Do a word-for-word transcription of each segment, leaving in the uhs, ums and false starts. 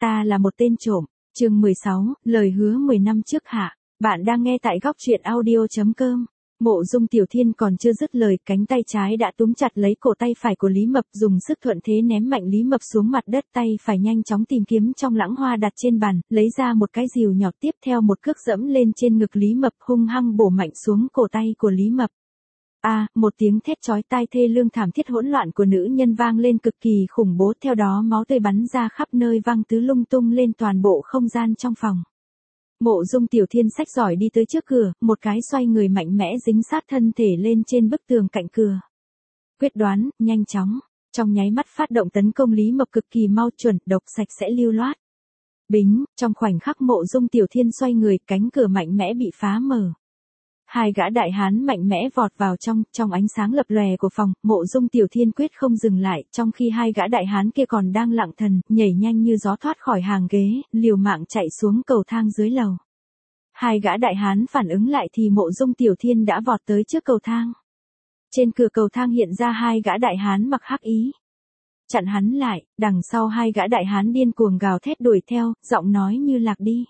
ta là một tên trộm. Chương mười sáu, lời hứa mười năm trước hạ. Bạn đang nghe tại góc truyện audio chấm com. Mộ Dung Tiểu Thiên còn chưa dứt lời, cánh tay trái đã túm chặt lấy cổ tay phải của Lý Mập, dùng sức thuận thế ném mạnh Lý Mập xuống mặt đất. Tay phải nhanh chóng tìm kiếm trong lãng hoa đặt trên bàn, lấy ra một cái rìu nhỏ, tiếp theo một cước dẫm lên trên ngực Lý Mập, hung hăng bổ mạnh xuống cổ tay của Lý Mập. A, à, một tiếng thét chói tai thê lương thảm thiết hỗn loạn của nữ nhân vang lên cực kỳ khủng bố, theo đó máu tươi bắn ra khắp nơi, văng tứ lung tung lên toàn bộ không gian trong phòng. Mộ Dung Tiểu Thiên xách giỏi đi tới trước cửa, một cái xoay người mạnh mẽ dính sát thân thể lên trên bức tường cạnh cửa. Quyết đoán, nhanh chóng, trong nháy mắt phát động tấn công Lý Mập cực kỳ mau, chuẩn, độc, sạch sẽ, lưu loát. Bính, trong khoảnh khắc Mộ Dung Tiểu Thiên xoay người, cánh cửa mạnh mẽ bị phá mở. Hai gã đại hán mạnh mẽ vọt vào trong, trong ánh sáng lập lòe của phòng, Mộ Dung Tiểu Thiên quyết không dừng lại, trong khi hai gã đại hán kia còn đang lặng thần, nhảy nhanh như gió thoát khỏi hàng ghế, liều mạng chạy xuống cầu thang dưới lầu. Hai gã đại hán phản ứng lại thì Mộ Dung Tiểu Thiên đã vọt tới trước cầu thang. Trên cửa cầu thang hiện ra hai gã đại hán mặc hắc ý. Chặn hắn lại, đằng sau hai gã đại hán điên cuồng gào thét đuổi theo, giọng nói như lạc đi.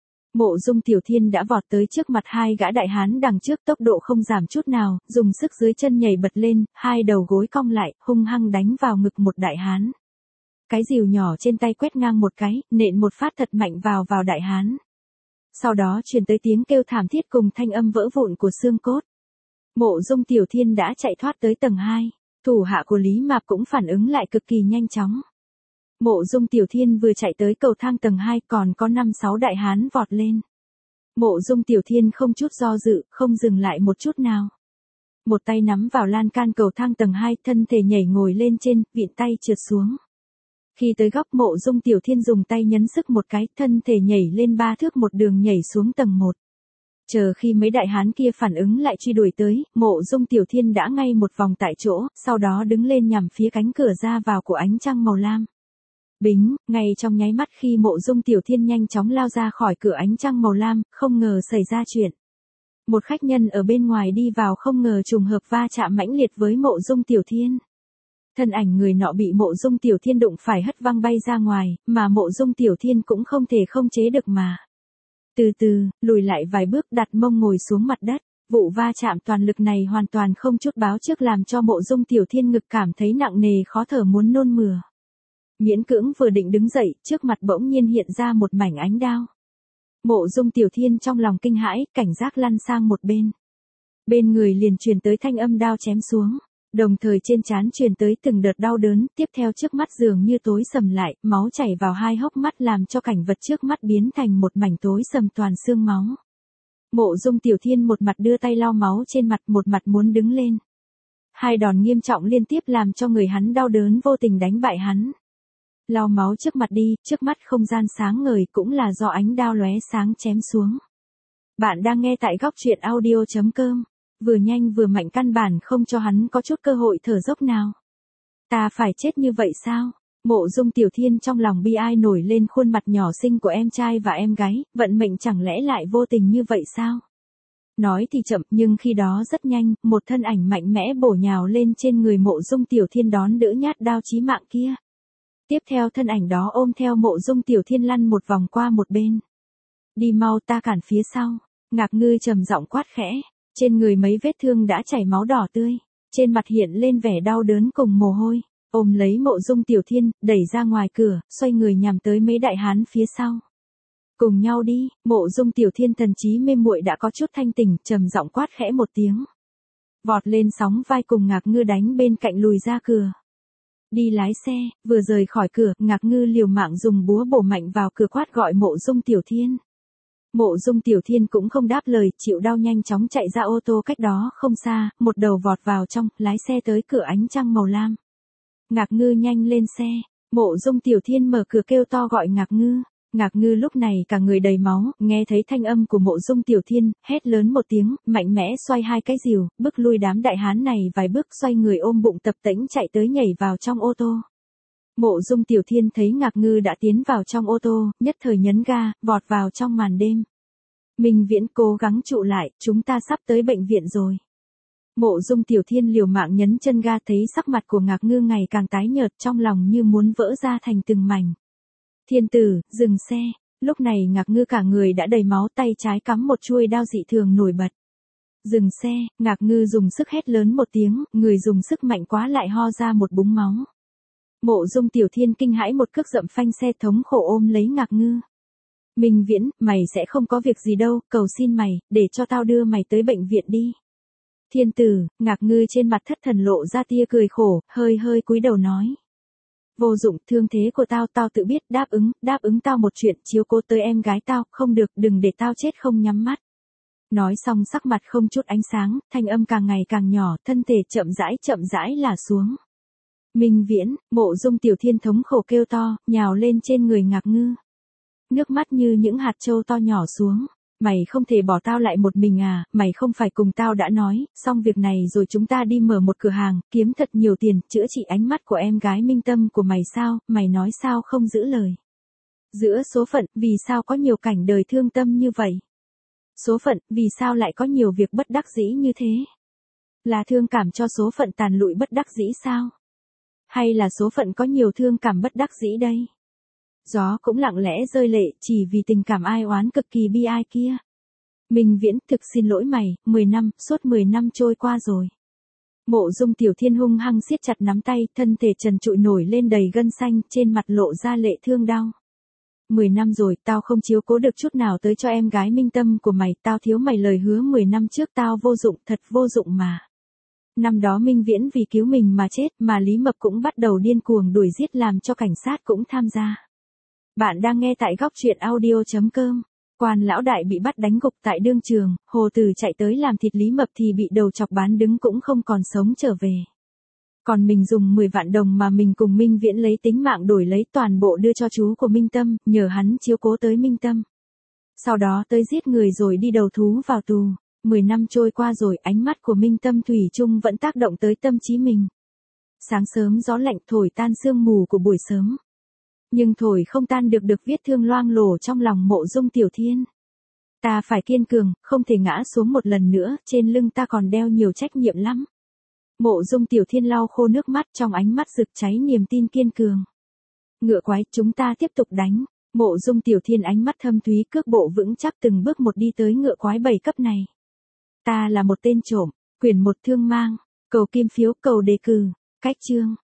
Mộ Dung Tiểu Thiên đã vọt tới trước mặt hai gã đại hán đằng trước, tốc độ không giảm chút nào, dùng sức dưới chân nhảy bật lên, hai đầu gối cong lại, hung hăng đánh vào ngực một đại hán. Cái rìu nhỏ trên tay quét ngang một cái, nện một phát thật mạnh vào vào đại hán. Sau đó truyền tới tiếng kêu thảm thiết cùng thanh âm vỡ vụn của xương cốt. Mộ Dung Tiểu Thiên đã chạy thoát tới tầng hai, thủ hạ của Lý Mạp cũng phản ứng lại cực kỳ nhanh chóng. Mộ Dung Tiểu Thiên vừa chạy tới cầu thang tầng hai, còn có năm sáu đại hán vọt lên. Mộ Dung Tiểu Thiên không chút do dự, không dừng lại một chút nào. Một tay nắm vào lan can cầu thang tầng hai, thân thể nhảy ngồi lên trên, vịn tay trượt xuống. Khi tới góc, Mộ Dung Tiểu Thiên dùng tay nhấn sức một cái, thân thể nhảy lên ba thước một đường nhảy xuống tầng một. Chờ khi mấy đại hán kia phản ứng lại truy đuổi tới, Mộ Dung Tiểu Thiên đã ngay một vòng tại chỗ, sau đó đứng lên nhằm phía cánh cửa ra vào của ánh trăng màu lam. Bính, ngay trong nháy mắt khi Mộ Dung Tiểu Thiên nhanh chóng lao ra khỏi cửa ánh trăng màu lam, không ngờ xảy ra chuyện. Một khách nhân ở bên ngoài đi vào không ngờ trùng hợp va chạm mãnh liệt với Mộ Dung Tiểu Thiên. Thân ảnh người nọ bị Mộ Dung Tiểu Thiên đụng phải hất văng bay ra ngoài, mà Mộ Dung Tiểu Thiên cũng không thể không chế được mà. Từ từ, lùi lại vài bước, đặt mông ngồi xuống mặt đất. Vụ va chạm toàn lực này hoàn toàn không chút báo trước làm cho Mộ Dung Tiểu Thiên ngực cảm thấy nặng nề, khó thở muốn nôn mửa. Miễn cưỡng vừa định đứng dậy, trước mặt bỗng nhiên hiện ra một mảnh ánh đao. Mộ Dung Tiểu Thiên trong lòng kinh hãi, cảnh giác lăn sang một bên. Bên người liền truyền tới thanh âm đao chém xuống, đồng thời trên trán truyền tới từng đợt đau đớn, tiếp theo trước mắt dường như tối sầm lại, máu chảy vào hai hốc mắt làm cho cảnh vật trước mắt biến thành một mảnh tối sầm toàn xương máu. Mộ Dung Tiểu Thiên một mặt đưa tay lau máu trên mặt, một mặt muốn đứng lên. Hai đòn nghiêm trọng liên tiếp làm cho người hắn đau đớn, vô tình đánh bại hắn. Lau máu trước mặt đi, trước mắt không gian sáng ngời, cũng là do ánh đao lóe sáng chém xuống. Bạn đang nghe tại góc truyện audio chấm com. Vừa nhanh vừa mạnh, căn bản không cho hắn có chút cơ hội thở dốc nào. Ta phải chết như vậy sao? Mộ Dung Tiểu Thiên trong lòng bi ai nổi lên khuôn mặt nhỏ xinh của em trai và em gái, vận mệnh chẳng lẽ lại vô tình như vậy sao? Nói thì chậm, nhưng khi đó rất nhanh, một thân ảnh mạnh mẽ bổ nhào lên trên người Mộ Dung Tiểu Thiên đón đỡ nhát đao chí mạng kia. Tiếp theo thân ảnh đó ôm theo Mộ Dung Tiểu Thiên lăn một vòng qua một bên. Đi mau, ta cản phía sau. Ngạc Ngư trầm giọng quát khẽ. Trên người mấy vết thương đã chảy máu đỏ tươi, trên mặt hiện lên vẻ đau đớn cùng mồ hôi, ôm lấy Mộ Dung Tiểu Thiên, đẩy ra ngoài cửa, xoay người nhằm tới mấy đại hán phía sau. Cùng nhau đi. Mộ Dung Tiểu Thiên thần trí mê muội đã có chút thanh tỉnh, trầm giọng quát khẽ một tiếng. Vọt lên sóng vai cùng Ngạc Ngư đánh bên cạnh lùi ra cửa. Đi lái xe. Vừa rời khỏi cửa, Ngạc Ngư liều mạng dùng búa bổ mạnh vào cửa, quát gọi Mộ Dung Tiểu Thiên. Mộ Dung Tiểu Thiên cũng không đáp lời, chịu đau nhanh chóng chạy ra ô tô cách đó không xa, một đầu vọt vào trong, lái xe tới cửa ánh trăng màu lam. Ngạc Ngư nhanh lên xe. Mộ Dung Tiểu Thiên mở cửa kêu to gọi Ngạc Ngư. Ngạc Ngư lúc này cả người đầy máu, nghe thấy thanh âm của Mộ Dung Tiểu Thiên, hét lớn một tiếng, mạnh mẽ xoay hai cái rìu, bước lui đám đại hán này vài bước, xoay người ôm bụng tập tễnh chạy tới nhảy vào trong ô tô. Mộ Dung Tiểu Thiên thấy Ngạc Ngư đã tiến vào trong ô tô, nhất thời nhấn ga, vọt vào trong màn đêm. Minh Viễn, cố gắng trụ lại, chúng ta sắp tới bệnh viện rồi. Mộ Dung Tiểu Thiên liều mạng nhấn chân ga, thấy sắc mặt của Ngạc Ngư ngày càng tái nhợt, trong lòng như muốn vỡ ra thành từng mảnh. Thiên tử, dừng xe. Lúc này Ngạc Ngư cả người đã đầy máu, tay trái cắm một chuôi đao dị thường nổi bật. Dừng xe, Ngạc Ngư dùng sức hét lớn một tiếng, người dùng sức mạnh quá lại ho ra một búng máu. Mộ Dung Tiểu Thiên kinh hãi một cước dậm phanh xe, thống khổ ôm lấy Ngạc Ngư. Minh Viễn, mày sẽ không có việc gì đâu, cầu xin mày, để cho tao đưa mày tới bệnh viện đi. Thiên tử, Ngạc Ngư trên mặt thất thần lộ ra tia cười khổ, hơi hơi cúi đầu nói. Vô dụng, thương thế của tao tao tự biết, đáp ứng, đáp ứng tao một chuyện, chiếu cố tới em gái tao, không được, đừng để tao chết không nhắm mắt. Nói xong sắc mặt không chút ánh sáng, thanh âm càng ngày càng nhỏ, thân thể chậm rãi chậm rãi là xuống. Minh Viễn, Mộ Dung Tiểu Thiên thống khổ kêu to, nhào lên trên người Ngạc Ngư. Nước mắt như những hạt châu to nhỏ xuống. Mày không thể bỏ tao lại một mình à, mày không phải cùng tao đã nói, xong việc này rồi chúng ta đi mở một cửa hàng, kiếm thật nhiều tiền, chữa trị ánh mắt của em gái Minh Tâm của mày sao, mày nói sao không giữ lời. Giữa số phận, vì sao có nhiều cảnh đời thương tâm như vậy? Số phận, vì sao lại có nhiều việc bất đắc dĩ như thế? Là thương cảm cho số phận tàn lụi bất đắc dĩ sao? Hay là số phận có nhiều thương cảm bất đắc dĩ đây? Gió cũng lặng lẽ rơi lệ chỉ vì tình cảm ai oán cực kỳ bi ai kia. Minh Viễn, thực xin lỗi mày, mười năm, suốt mười năm trôi qua rồi. Mộ Dung Tiểu Thiên hung hăng siết chặt nắm tay, thân thể trần trụi nổi lên đầy gân xanh, trên mặt lộ ra lệ thương đau. Mười năm rồi, tao không chiếu cố được chút nào tới cho em gái Minh Tâm của mày, tao thiếu mày lời hứa mười năm trước tao vô dụng, thật vô dụng mà. Năm đó Minh Viễn vì cứu mình mà chết, mà Lý Mập cũng bắt đầu điên cuồng đuổi giết làm cho cảnh sát cũng tham gia. Bạn đang nghe tại góc truyện audio chấm com. Quan lão đại bị bắt đánh gục tại đương trường, Hồ Từ chạy tới làm thịt Lý Mập thì bị đầu chọc bán đứng cũng không còn sống trở về. Còn mình dùng mười vạn đồng mà mình cùng Minh Viễn lấy tính mạng đổi lấy toàn bộ đưa cho chú của Minh Tâm, nhờ hắn chiếu cố tới Minh Tâm. Sau đó tới giết người rồi đi đầu thú vào tù. Mười năm trôi qua rồi, ánh mắt của Minh Tâm thủy chung vẫn tác động tới tâm trí mình. Sáng sớm gió lạnh thổi tan sương mù của buổi sớm. Nhưng thổi không tan được được vết thương loang lổ trong lòng Mộ Dung Tiểu Thiên. Ta phải kiên cường, không thể ngã xuống một lần nữa, trên lưng ta còn đeo nhiều trách nhiệm lắm. Mộ Dung Tiểu Thiên lau khô nước mắt, trong ánh mắt rực cháy niềm tin kiên cường. Ngựa quái, chúng ta tiếp tục đánh. Mộ Dung Tiểu Thiên ánh mắt thâm thúy, cước bộ vững chắc từng bước một đi tới ngựa quái bảy cấp này. Ta là một tên trộm, quyển một thương mang, cầu kim phiếu, cầu đề cử, cách chương.